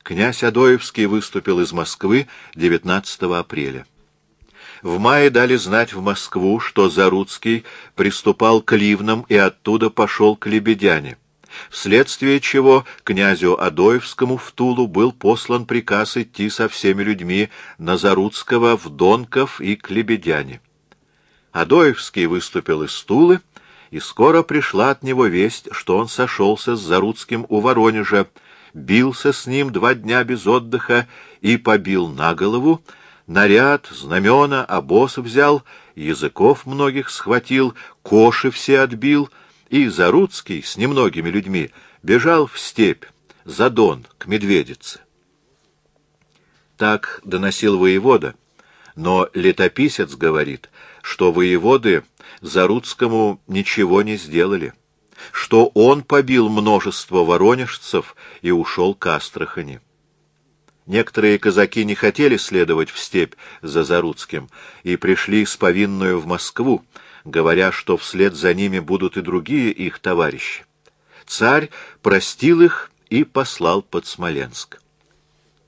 Князь Адоевский выступил из Москвы 19 апреля. В мае дали знать в Москву, что Заруцкий приступал к Ливнам и оттуда пошел к Лебедяне, вследствие чего князю Адоевскому в Тулу был послан приказ идти со всеми людьми на Заруцкого в Донков и к Лебедяне. Адоевский выступил из Тулы, и скоро пришла от него весть, что он сошелся с Заруцким у Воронежа, бился с ним 2 дня без отдыха и побил на голову, наряд, знамена, обоз взял, языков многих схватил, коши все отбил, и Заруцкий с немногими людьми бежал в степь, за Дон, к Медведице. Так доносил воевода, но летописец говорит, что воеводы Заруцкому ничего не сделали, что он побил множество воронежцев и ушел к Астрахани. Некоторые казаки не хотели следовать в степь за Заруцким и пришли с повинною в Москву, говоря, что вслед за ними будут и другие их товарищи. Царь простил их и послал под Смоленск.